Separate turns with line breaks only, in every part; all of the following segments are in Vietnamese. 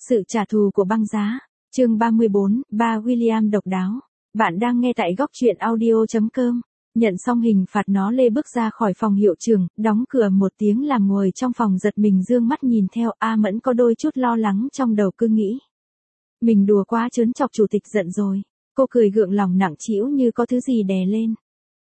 Sự trả thù của băng giá. Chương 34, ba William độc đáo. Bạn đang nghe tại góc truyện audio.com. Nhận xong hình phạt nó lê bước ra khỏi phòng hiệu trưởng, đóng cửa một tiếng làm ngồi trong phòng giật mình dương mắt nhìn theo. A Mẫn có đôi chút lo lắng trong đầu cứ nghĩ. Mình đùa quá trớn chọc chủ tịch giận rồi. Cô cười gượng lòng nặng trĩu như có thứ gì đè lên.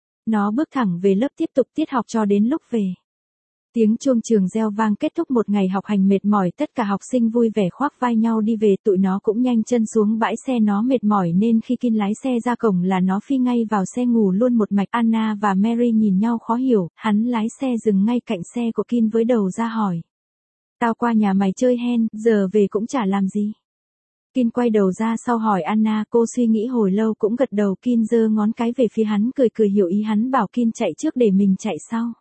Nó bước thẳng về lớp tiếp tục tiết học cho đến lúc về. Tiếng chuông trường reo vang kết thúc một ngày học hành mệt mỏi, tất cả học sinh vui vẻ khoác vai nhau đi về, tụi nó cũng nhanh chân xuống bãi xe, nó mệt mỏi nên khi Kin lái xe ra cổng là nó phi ngay vào xe ngủ luôn một mạch. Anna và Mary nhìn nhau khó hiểu, hắn lái xe dừng ngay cạnh xe của Kin với đầu ra hỏi. Tao qua nhà mày chơi hen, giờ về cũng chả làm gì. Kin quay đầu ra sau hỏi Anna, cô suy nghĩ hồi lâu cũng gật đầu. Kin giơ ngón cái về phía hắn cười cười hiểu ý hắn, bảo Kin chạy trước để mình chạy sau.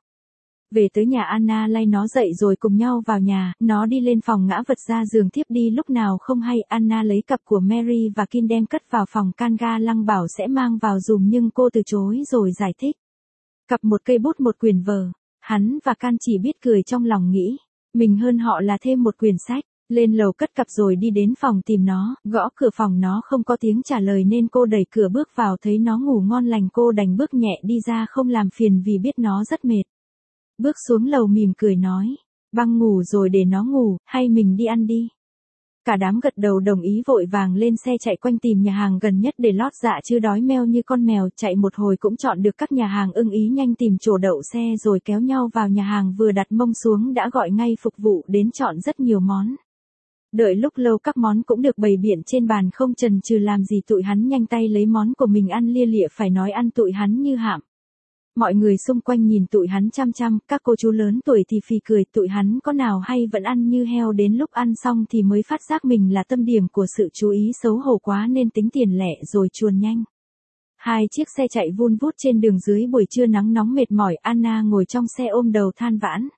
Về tới nhà Anna lay nó dậy rồi cùng nhau vào nhà, nó đi lên phòng ngã vật ra giường thiếp đi lúc nào không hay. Anna lấy cặp của Mary và Kin đem cất vào phòng, can ga lăng bảo sẽ mang vào dùm nhưng cô từ chối rồi giải thích. Cặp một cây bút một quyển vở, hắn và Can chỉ biết cười trong lòng nghĩ, mình hơn họ là thêm một quyển sách. Lên lầu cất cặp rồi đi đến phòng tìm nó, gõ cửa phòng nó không có tiếng trả lời nên cô đẩy cửa bước vào, thấy nó ngủ ngon lành cô đành bước nhẹ đi ra không làm phiền vì biết nó rất mệt. Bước xuống lầu mỉm cười nói, băng ngủ rồi để nó ngủ, hay mình đi ăn đi. Cả đám gật đầu đồng ý vội vàng lên xe chạy quanh tìm nhà hàng gần nhất để lót dạ chứ đói meo như con mèo, chạy một hồi cũng chọn được các nhà hàng ưng ý, nhanh tìm chỗ đậu xe rồi kéo nhau vào nhà hàng, vừa đặt mông xuống đã gọi ngay phục vụ đến chọn rất nhiều món. Đợi lúc lâu các món cũng được bày biện trên bàn không chần chừ làm gì tụi hắn nhanh tay lấy món của mình ăn lia lịa, phải nói ăn tụi hắn như hạm. Mọi người xung quanh nhìn tụi hắn chăm chăm, các cô chú lớn tuổi thì phì cười, tụi hắn có nào hay vẫn ăn như heo, đến lúc ăn xong thì mới phát giác mình là tâm điểm của sự chú ý, xấu hổ quá nên tính tiền lẻ rồi chuồn nhanh. Hai chiếc xe chạy vun vút trên đường dưới buổi trưa nắng nóng mệt mỏi, Anna ngồi trong xe ôm đầu than vãn.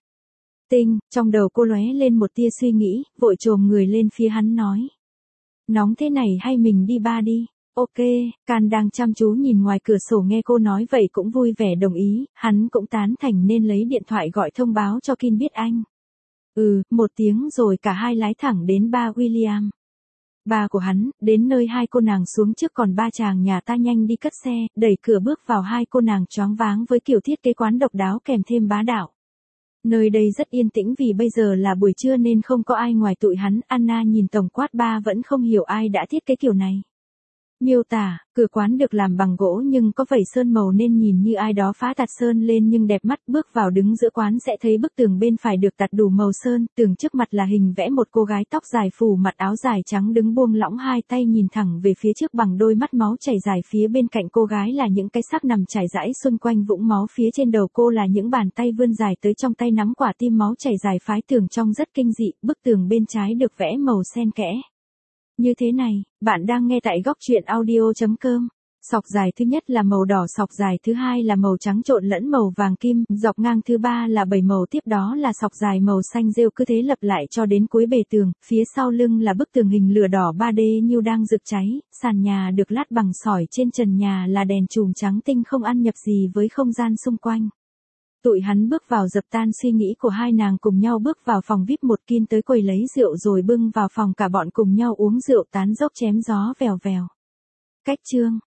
Trong đầu cô lóe lên một tia suy nghĩ, vội chồm người lên phía hắn nói. Nóng thế này hay mình đi bar đi? Ok, Can đang chăm chú nhìn ngoài cửa sổ nghe cô nói vậy cũng vui vẻ đồng ý, hắn cũng tán thành nên lấy điện thoại gọi thông báo cho Kin biết anh. Một tiếng rồi cả hai lái thẳng đến bar William. Ba của hắn, đến nơi hai cô nàng xuống trước còn ba chàng nhà ta nhanh đi cất xe, đẩy cửa bước vào, hai cô nàng choáng váng với kiểu thiết kế quán độc đáo kèm thêm bá đạo. Nơi đây rất yên tĩnh vì bây giờ là buổi trưa nên không có ai ngoài tụi hắn. Anna nhìn tổng quát ba vẫn không hiểu ai đã thiết kế kiểu này. Miêu tả, cửa quán được làm bằng gỗ nhưng có vẩy sơn màu nên nhìn như ai đó phá tạt sơn lên nhưng đẹp mắt. Bước vào đứng giữa quán sẽ thấy bức tường bên phải được tạt đủ màu sơn, tường trước mặt là hình vẽ một cô gái tóc dài phủ mặt áo dài trắng đứng buông lỏng hai tay nhìn thẳng về phía trước bằng đôi mắt máu chảy dài, phía bên cạnh cô gái là những cái xác nằm trải rãi xung quanh vũng máu, phía trên đầu cô là những bàn tay vươn dài tới trong tay nắm quả tim máu chảy dài, phái tường trông rất kinh dị. Bức tường bên trái được vẽ màu xen kẽ như thế này. Bạn đang nghe tại góc truyện audio.com. Sọc dài thứ nhất là màu đỏ, sọc dài thứ hai là màu trắng trộn lẫn màu vàng kim, dọc ngang thứ ba là 7 màu, tiếp đó là sọc dài màu xanh rêu, cứ thế lặp lại cho đến cuối bề tường. Phía sau lưng là bức tường hình lửa đỏ 3D như đang rực cháy, sàn nhà được lát bằng sỏi, trên trần nhà là đèn chùm trắng tinh không ăn nhập gì với không gian xung quanh. Tụi hắn bước vào dập tan suy nghĩ của hai nàng, cùng nhau bước vào phòng VIP một. Kin tới quầy lấy rượu rồi bưng vào phòng, cả bọn cùng nhau uống rượu tán dốc chém gió vèo vèo. Cách chương